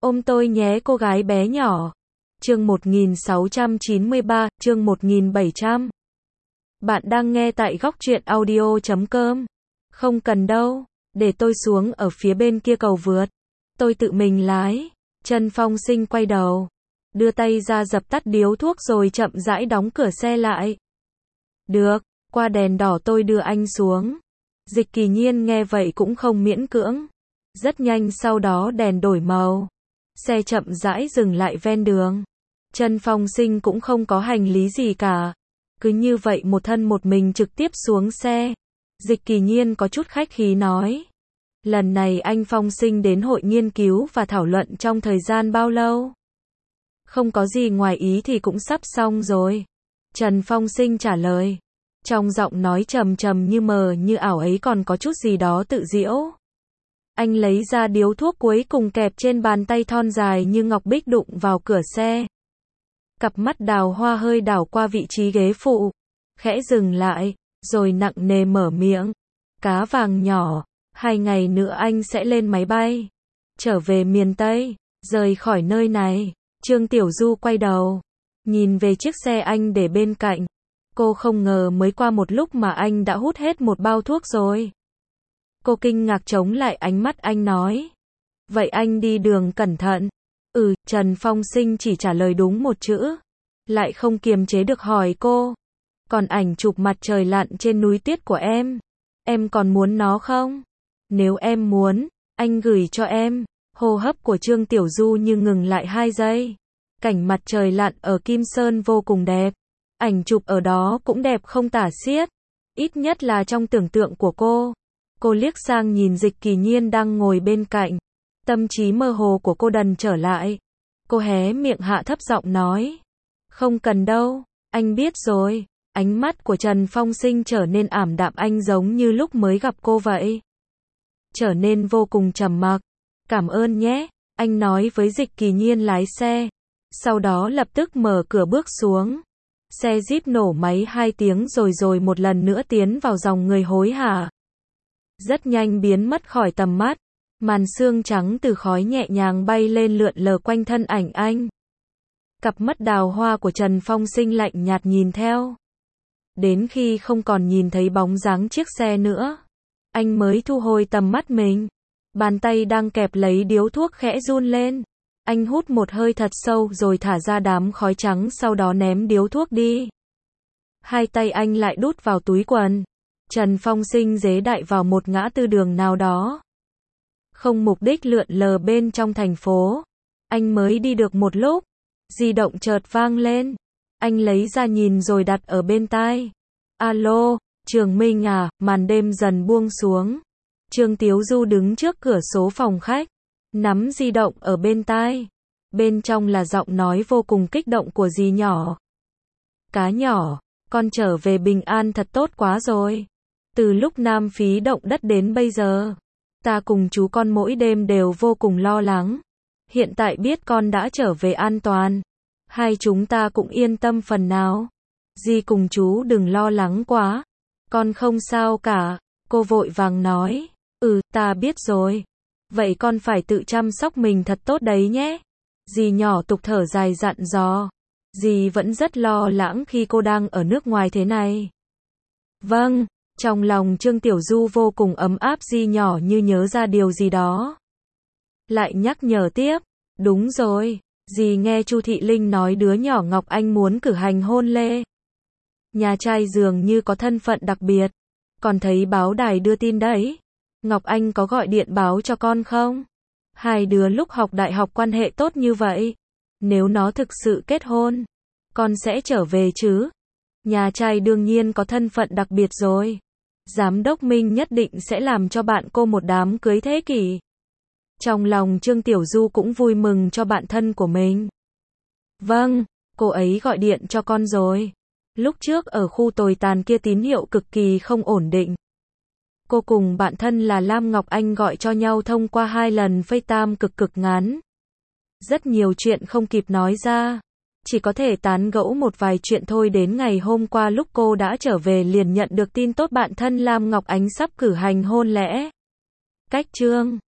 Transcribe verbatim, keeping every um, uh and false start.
Ôm tôi nhé cô gái bé nhỏ. Chương một nghìn sáu trăm chín mươi ba, chương một nghìn bảy trăm. Bạn đang nghe tại góc truyện audio chấm com. Không cần đâu, để tôi xuống ở phía bên kia cầu vượt. Tôi tự mình lái. Trần Phong Sinh quay đầu, đưa tay ra dập tắt điếu thuốc rồi chậm rãi đóng cửa xe lại. Được, qua đèn đỏ tôi đưa anh xuống. Dịch Kỳ Nhiên nghe vậy cũng không miễn cưỡng. Rất nhanh sau đó đèn đổi màu. Xe chậm rãi dừng lại ven đường. Trần Phong Sinh cũng không có hành lý gì cả. Cứ như vậy một thân một mình trực tiếp xuống xe. Dịch Kỳ Nhiên có chút khách khí nói. Lần này anh Phong Sinh đến hội nghiên cứu và thảo luận trong thời gian bao lâu? Không có gì ngoài ý thì cũng sắp xong rồi. Trần Phong Sinh trả lời. Trong giọng nói trầm trầm như mờ như ảo ấy còn có chút gì đó tự giễu. Anh lấy ra điếu thuốc cuối cùng kẹp trên bàn tay thon dài như ngọc bích đụng vào cửa xe. Cặp mắt đào hoa hơi đảo qua vị trí ghế phụ. Khẽ dừng lại, rồi nặng nề mở miệng. Cá vàng nhỏ, hai ngày nữa anh sẽ lên máy bay. Trở về miền Tây, rời khỏi nơi này. Trương Tiểu Du quay đầu, nhìn về chiếc xe anh để bên cạnh. Cô không ngờ mới qua một lúc mà anh đã hút hết một bao thuốc rồi. Cô kinh ngạc chống lại ánh mắt anh nói. Vậy anh đi đường cẩn thận. Ừ, Trần Phong Sinh chỉ trả lời đúng một chữ. Lại không kiềm chế được hỏi cô. Còn ảnh chụp mặt trời lặn trên núi tuyết của em. Em còn muốn nó không? Nếu em muốn, anh gửi cho em. Hô hấp của Trương Tiểu Du như ngừng lại hai giây. Cảnh mặt trời lặn ở Kim Sơn vô cùng đẹp. Ảnh chụp ở đó cũng đẹp không tả xiết. Ít nhất là trong tưởng tượng của cô. Cô liếc sang nhìn Dịch Kỳ Nhiên đang ngồi bên cạnh. Tâm trí mơ hồ của cô đần trở lại. Cô hé miệng hạ thấp giọng nói. Không cần đâu, anh biết rồi. Ánh mắt của Trần Phong Sinh trở nên ảm đạm anh giống như lúc mới gặp cô vậy. Trở nên vô cùng trầm mặc. Cảm ơn nhé, anh nói với Dịch Kỳ Nhiên lái xe. Sau đó lập tức mở cửa bước xuống. Xe Jeep nổ máy hai tiếng rồi rồi một lần nữa tiến vào dòng người hối hả. Rất nhanh biến mất khỏi tầm mắt. Màn sương trắng từ khói nhẹ nhàng bay lên lượn lờ quanh thân ảnh anh. Cặp mắt đào hoa của Trần Phong Sinh lạnh nhạt nhìn theo. Đến khi không còn nhìn thấy bóng dáng chiếc xe nữa, anh mới thu hồi tầm mắt mình. Bàn tay đang kẹp lấy điếu thuốc khẽ run lên. Anh hút một hơi thật sâu rồi thả ra đám khói trắng sau đó ném điếu thuốc đi. Hai tay anh lại đút vào túi quần. Trần Phong Sinh dế đại vào một ngã tư đường nào đó. Không mục đích lượn lờ bên trong thành phố. Anh mới đi được một lúc. Di động chợt vang lên. Anh lấy ra nhìn rồi đặt ở bên tai. Alo, Trường Minh à, màn đêm dần buông xuống. Trương Tiếu Du đứng trước cửa số phòng khách. Nắm di động ở bên tai. Bên trong là giọng nói vô cùng kích động của dì nhỏ. Cá nhỏ, con trở về bình an thật tốt quá rồi. Từ lúc Nam Phí động đất đến bây giờ, ta cùng chú con mỗi đêm đều vô cùng lo lắng. Hiện tại biết con đã trở về an toàn. Hai chúng ta cũng yên tâm phần nào. Dì cùng chú đừng lo lắng quá. Con không sao cả. Cô vội vàng nói. Ừ, ta biết rồi. Vậy con phải tự chăm sóc mình thật tốt đấy nhé. Dì nhỏ tục thở dài dặn dò. Dì vẫn rất lo lắng khi cô đang ở nước ngoài thế này. Vâng, trong lòng Trương Tiểu Du vô cùng ấm áp dì nhỏ như nhớ ra điều gì đó. Lại nhắc nhở tiếp. Đúng rồi, dì nghe Chu Thị Linh nói đứa nhỏ Ngọc Anh muốn cử hành hôn lễ. Nhà trai dường như có thân phận đặc biệt. Còn thấy báo đài đưa tin đấy. Ngọc Anh có gọi điện báo cho con không? Hai đứa lúc học đại học quan hệ tốt như vậy. Nếu nó thực sự kết hôn, con sẽ trở về chứ? Nhà trai đương nhiên có thân phận đặc biệt rồi. Giám đốc Minh nhất định sẽ làm cho bạn cô một đám cưới thế kỷ. Trong lòng Trương Tiểu Du cũng vui mừng cho bạn thân của mình. Vâng, cô ấy gọi điện cho con rồi. Lúc trước ở khu tồi tàn kia tín hiệu cực kỳ không ổn định. Cô cùng bạn thân là Lam Ngọc Anh gọi cho nhau thông qua hai lần FaceTime cực cực ngắn. Rất nhiều chuyện không kịp nói ra. Chỉ có thể tán gẫu một vài chuyện thôi. Đến ngày hôm qua lúc cô đã trở về liền nhận được tin tốt bạn thân Lam Ngọc Ánh sắp cử hành hôn lễ. Cách Trương